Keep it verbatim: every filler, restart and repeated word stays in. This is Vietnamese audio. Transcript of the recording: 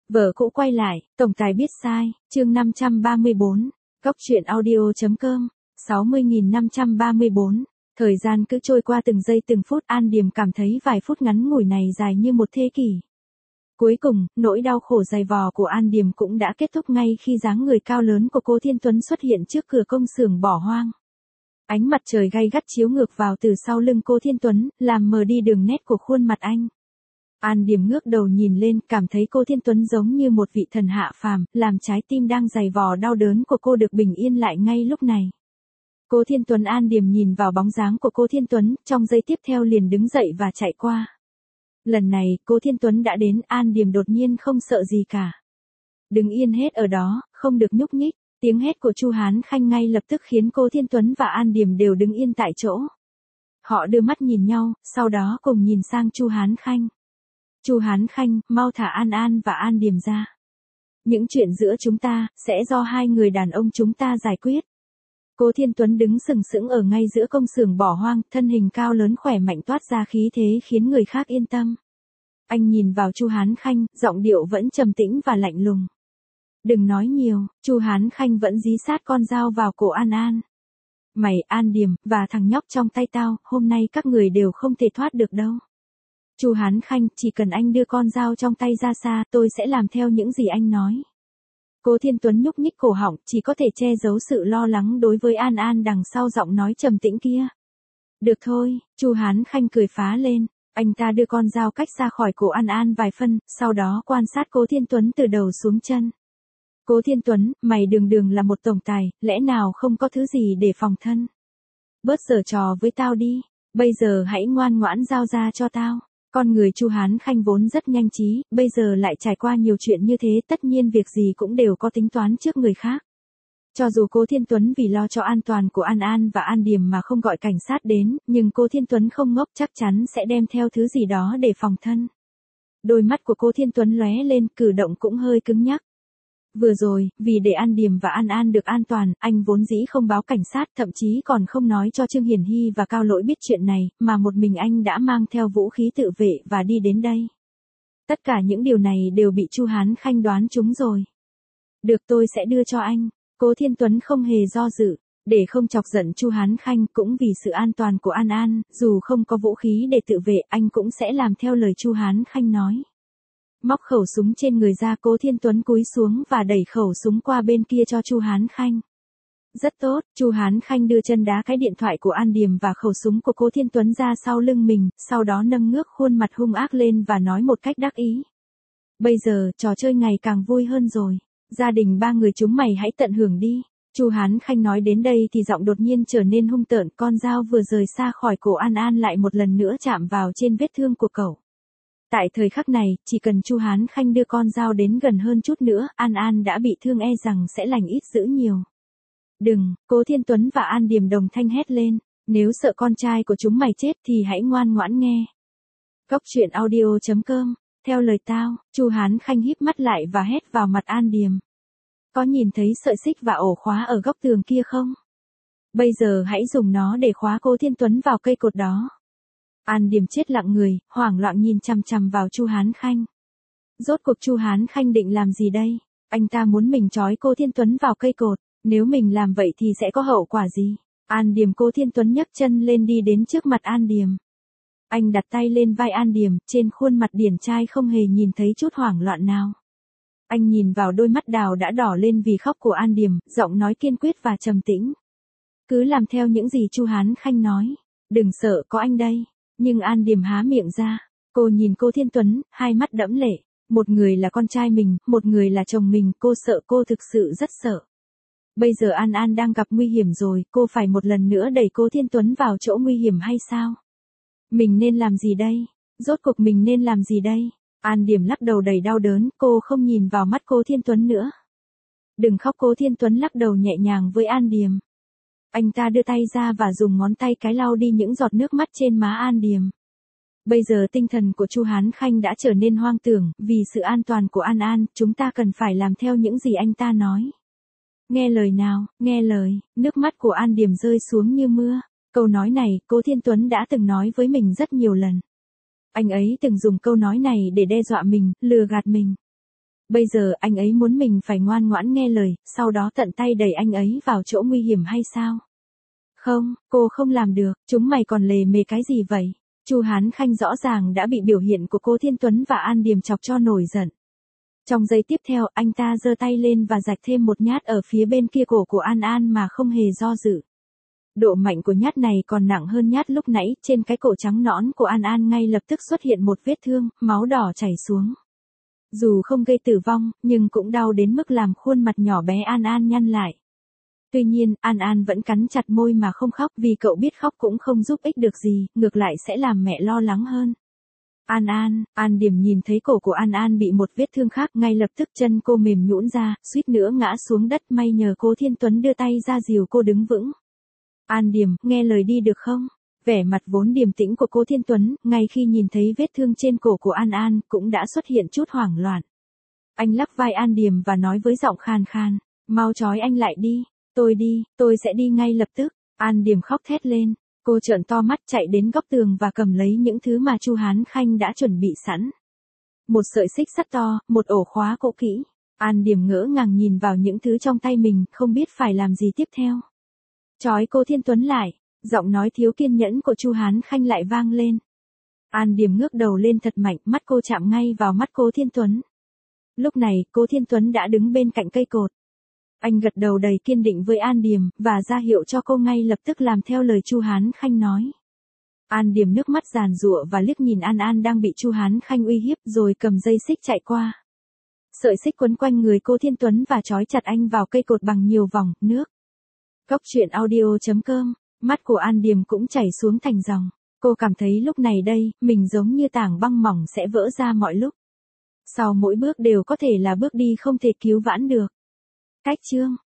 Vợ cũ quay lại, tổng tài biết sai, chương năm trăm ba mươi bốn, Góc truyện audio.com, sáu mươi nghìn năm trăm ba mươi bốn. Thời gian cứ trôi qua từng giây từng phút, An Điềm cảm thấy vài phút ngắn ngủi này dài như một thế kỷ. Cuối cùng, nỗi đau khổ dày vò của An Điềm cũng đã kết thúc ngay khi dáng người cao lớn của Cố Thiên Tuấn xuất hiện trước cửa công xưởng bỏ hoang. Ánh mặt trời gay gắt chiếu ngược vào từ sau lưng Cố Thiên Tuấn, làm mờ đi đường nét của khuôn mặt anh. An Điềm ngước đầu nhìn lên, cảm thấy Cố Thiên Tuấn giống như một vị thần hạ phàm, làm trái tim đang dày vò đau đớn của cô được bình yên lại ngay lúc này. Cố Thiên Tuấn. An Điềm nhìn vào bóng dáng của Cố Thiên Tuấn, trong giây tiếp theo liền đứng dậy và chạy qua. Lần này, Cố Thiên Tuấn đã đến, An Điềm đột nhiên không sợ gì cả. Đứng yên hết ở đó, không được nhúc nhích. Tiếng hét của Chu Hán Khanh ngay lập tức khiến Cố Thiên Tuấn và An Điềm đều đứng yên tại chỗ. Họ đưa mắt nhìn nhau, sau đó cùng nhìn sang Chu Hán Khanh. Chu Hán Khanh, mau thả An An và An Điềm ra. Những chuyện giữa chúng ta, sẽ do hai người đàn ông chúng ta giải quyết. Cố Thiên Tuấn đứng sừng sững ở ngay giữa công xưởng bỏ hoang, thân hình cao lớn khỏe mạnh toát ra khí thế khiến người khác yên tâm. Anh nhìn vào Chu Hán Khanh, giọng điệu vẫn trầm tĩnh và lạnh lùng. Đừng nói nhiều, Chu Hán Khanh vẫn dí sát con dao vào cổ An An. Mày, An Điềm, và thằng nhóc trong tay tao, hôm nay các người đều không thể thoát được đâu. Chu Hán Khanh, chỉ cần anh đưa con dao trong tay ra xa, tôi sẽ làm theo những gì anh nói. Cố Thiên Tuấn nhúc nhích cổ họng, chỉ có thể che giấu sự lo lắng đối với An An đằng sau giọng nói trầm tĩnh kia. Được thôi, Chu Hán Khanh cười phá lên, anh ta đưa con dao cách xa khỏi cổ An An vài phân, sau đó quan sát Cố Thiên Tuấn từ đầu xuống chân. Cố Thiên Tuấn, mày đường đường là một tổng tài, lẽ nào không có thứ gì để phòng thân? Bớt giở trò với tao đi, bây giờ hãy ngoan ngoãn giao ra cho tao. Con người Chu Hán Khanh vốn rất nhanh trí, bây giờ lại trải qua nhiều chuyện như thế, tất nhiên việc gì cũng đều có tính toán trước người khác. Cho dù Cố Thiên Tuấn vì lo cho an toàn của An An và An Điềm mà không gọi cảnh sát đến, nhưng Cố Thiên Tuấn không ngốc, chắc chắn sẽ đem theo thứ gì đó để phòng thân. Đôi mắt của Cố Thiên Tuấn lóe lên, cử động cũng hơi cứng nhắc. Vừa rồi, vì để An Điềm và An An được an toàn, anh vốn dĩ không báo cảnh sát, thậm chí còn không nói cho Trương Hiển Hy và Cao Lỗi biết chuyện này, mà một mình anh đã mang theo vũ khí tự vệ và đi đến đây. Tất cả những điều này đều bị Chu Hán Khanh đoán trúng rồi. Được, tôi sẽ đưa cho anh. Cố Thiên Tuấn không hề do dự, để không chọc giận Chu Hán Khanh, cũng vì sự an toàn của An An, dù không có vũ khí để tự vệ, anh cũng sẽ làm theo lời Chu Hán Khanh nói. Móc khẩu súng trên người ra, Cố Thiên Tuấn cúi xuống và đẩy khẩu súng qua bên kia cho Chu Hán Khanh. Rất tốt, Chu Hán Khanh đưa chân đá cái điện thoại của An Điềm và khẩu súng của Cố Thiên Tuấn ra sau lưng mình, sau đó nâng ngước khuôn mặt hung ác lên và nói một cách đắc ý. Bây giờ, trò chơi ngày càng vui hơn rồi. Gia đình ba người chúng mày hãy tận hưởng đi. Chu Hán Khanh nói đến đây thì giọng đột nhiên trở nên hung tợn, con dao vừa rời xa khỏi cổ An An lại một lần nữa chạm vào trên vết thương của cậu. Tại thời khắc này, chỉ cần Chu Hán Khanh đưa con dao đến gần hơn chút nữa, An An đã bị thương, e rằng sẽ lành ít dữ nhiều. Đừng, Cố Thiên Tuấn và An Điềm đồng thanh hét lên, nếu sợ con trai của chúng mày chết thì hãy ngoan ngoãn nghe. Góc truyện audio.com, theo lời tao, Chu Hán Khanh híp mắt lại và hét vào mặt An Điềm. Có nhìn thấy sợi xích và ổ khóa ở góc tường kia không? Bây giờ hãy dùng nó để khóa Cố Thiên Tuấn vào cây cột đó. An Điềm chết lặng người, hoảng loạn nhìn chằm chằm vào Chu Hán Khanh. Rốt cuộc Chu Hán Khanh định làm gì đây? Anh ta muốn mình trói Cố Thiên Tuấn vào cây cột, nếu mình làm vậy thì sẽ có hậu quả gì? An Điềm. Cố Thiên Tuấn nhấc chân lên đi đến trước mặt An Điềm. Anh đặt tay lên vai An Điềm, trên khuôn mặt điển trai không hề nhìn thấy chút hoảng loạn nào. Anh nhìn vào đôi mắt đào đã đỏ lên vì khóc của An Điềm, giọng nói kiên quyết và trầm tĩnh. Cứ làm theo những gì Chu Hán Khanh nói, đừng sợ, có anh đây. Nhưng An Điềm há miệng ra, cô nhìn Cố Thiên Tuấn, hai mắt đẫm lệ, một người là con trai mình, một người là chồng mình, cô sợ, cô thực sự rất sợ. Bây giờ An An đang gặp nguy hiểm rồi, cô phải một lần nữa đẩy Cố Thiên Tuấn vào chỗ nguy hiểm hay sao? Mình nên làm gì đây? Rốt cuộc mình nên làm gì đây? An Điềm lắc đầu đầy đau đớn, cô không nhìn vào mắt Cố Thiên Tuấn nữa. Đừng khóc, Cố Thiên Tuấn lắc đầu nhẹ nhàng với An Điềm. Anh ta đưa tay ra và dùng ngón tay cái lau đi những giọt nước mắt trên má An Điềm. Bây giờ tinh thần của Chu Hán Khanh đã trở nên hoang tưởng, vì sự an toàn của An An, chúng ta cần phải làm theo những gì anh ta nói. Nghe lời nào, nghe lời, nước mắt của An Điềm rơi xuống như mưa. Câu nói này, Cố Thiên Tuấn đã từng nói với mình rất nhiều lần. Anh ấy từng dùng câu nói này để đe dọa mình, lừa gạt mình. Bây giờ anh ấy muốn mình phải ngoan ngoãn nghe lời, sau đó tận tay đẩy anh ấy vào chỗ nguy hiểm hay sao? Không, cô không làm được, chúng mày còn lề mề cái gì vậy? Chu Hán Khanh rõ ràng đã bị biểu hiện của Cố Thiên Tuấn và An Điềm chọc cho nổi giận. Trong giây tiếp theo, anh ta giơ tay lên và rạch thêm một nhát ở phía bên kia cổ của An An mà không hề do dự. Độ mạnh của nhát này còn nặng hơn nhát lúc nãy, trên cái cổ trắng nõn của An An ngay lập tức xuất hiện một vết thương, máu đỏ chảy xuống. Dù không gây tử vong, nhưng cũng đau đến mức làm khuôn mặt nhỏ bé An An nhăn lại. Tuy nhiên, An An vẫn cắn chặt môi mà không khóc vì cậu biết khóc cũng không giúp ích được gì, ngược lại sẽ làm mẹ lo lắng hơn. An An, An Điềm nhìn thấy cổ của An An bị một vết thương khác, ngay lập tức chân cô mềm nhũn ra, suýt nữa ngã xuống đất, may nhờ Cố Thiên Tuấn đưa tay ra dìu cô đứng vững. An Điềm, nghe lời đi được không? Vẻ mặt vốn điềm tĩnh của Cố Thiên Tuấn, ngay khi nhìn thấy vết thương trên cổ của An An, cũng đã xuất hiện chút hoảng loạn. Anh lắc vai An Điềm và nói với giọng khàn khàn, mau trói anh lại đi, tôi đi, tôi sẽ đi ngay lập tức. An Điềm khóc thét lên, cô trợn to mắt chạy đến góc tường và cầm lấy những thứ mà Chu Hán Khanh đã chuẩn bị sẵn. Một sợi xích sắt to, một ổ khóa cũ kỹ. An Điềm ngỡ ngàng nhìn vào những thứ trong tay mình, không biết phải làm gì tiếp theo. Trói Cố Thiên Tuấn lại, giọng nói thiếu kiên nhẫn của Chu Hán Khanh lại vang lên. An Điềm ngước đầu lên thật mạnh, mắt cô chạm ngay vào mắt Cố Thiên Tuấn. Lúc này, Cố Thiên Tuấn đã đứng bên cạnh cây cột. Anh gật đầu đầy kiên định với An Điềm, và ra hiệu cho cô ngay lập tức làm theo lời Chu Hán Khanh nói. An Điềm nước mắt giàn giụa và liếc nhìn An An đang bị Chu Hán Khanh uy hiếp, rồi cầm dây xích chạy qua. Sợi xích quấn quanh người Cố Thiên Tuấn và trói chặt anh vào cây cột bằng nhiều vòng, nước. Góc truyện audio chấm com, mắt của An Điềm cũng chảy xuống thành dòng. Cô cảm thấy lúc này đây, mình giống như tảng băng mỏng sẽ vỡ ra mọi lúc. Sau mỗi bước đều có thể là bước đi không thể cứu vãn được. Cách chương